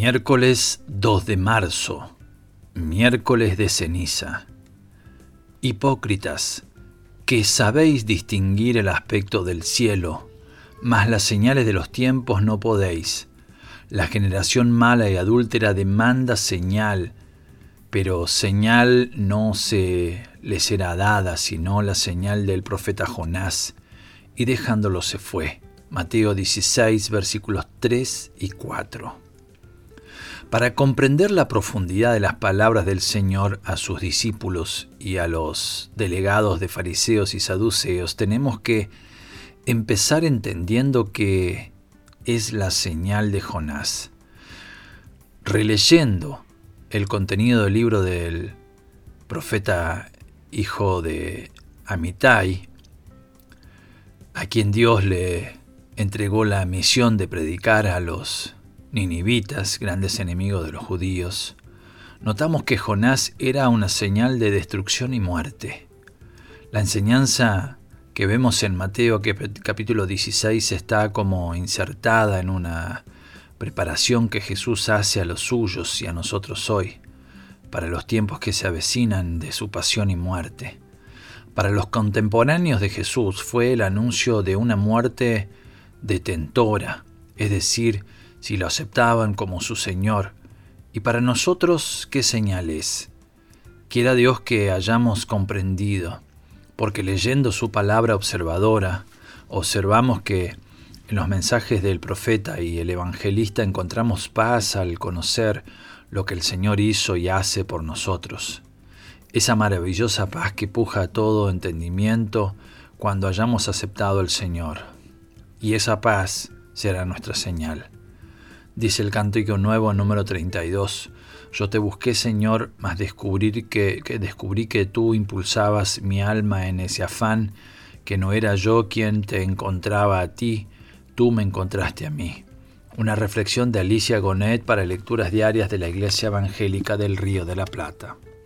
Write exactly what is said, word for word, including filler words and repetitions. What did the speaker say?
Miércoles dos de marzo, miércoles de ceniza. Hipócritas, que sabéis distinguir el aspecto del cielo, mas las señales de los tiempos no podéis. La generación mala y adúltera demanda señal, pero señal no se le será dada, sino la señal del profeta Jonás, y dejándolo se fue. Mateo dieciséis, versículos tres y cuatro. Para comprender la profundidad de las palabras del Señor a sus discípulos y a los delegados de fariseos y saduceos, tenemos que empezar entendiendo que es la señal de Jonás. Releyendo el contenido del libro del profeta hijo de Amitai, a quien Dios le entregó la misión de predicar a los ninivitas, grandes enemigos de los judíos, notamos que Jonás era una señal de destrucción y muerte. La enseñanza que vemos en Mateo capítulo dieciséis está como insertada en una preparación que Jesús hace a los suyos y a nosotros hoy, para los tiempos que se avecinan de su pasión y muerte. Para los contemporáneos de Jesús fue el anuncio de una muerte detentora, es decir, si lo aceptaban como su Señor. Y para nosotros, ¿qué señal es? Quiera Dios que hayamos comprendido, porque leyendo su palabra observadora, observamos que en los mensajes del profeta y el evangelista encontramos paz al conocer lo que el Señor hizo y hace por nosotros. Esa maravillosa paz que puja a todo entendimiento cuando hayamos aceptado al Señor. Y esa paz será nuestra señal. Dice el Cántico Nuevo número treinta y dos, yo te busqué, Señor, mas descubrí que, que, descubrí que tú impulsabas mi alma en ese afán, que no era yo quien te encontraba a ti, tú me encontraste a mí. Una reflexión de Alicia Gonet para lecturas diarias de la Iglesia Evangélica del Río de la Plata.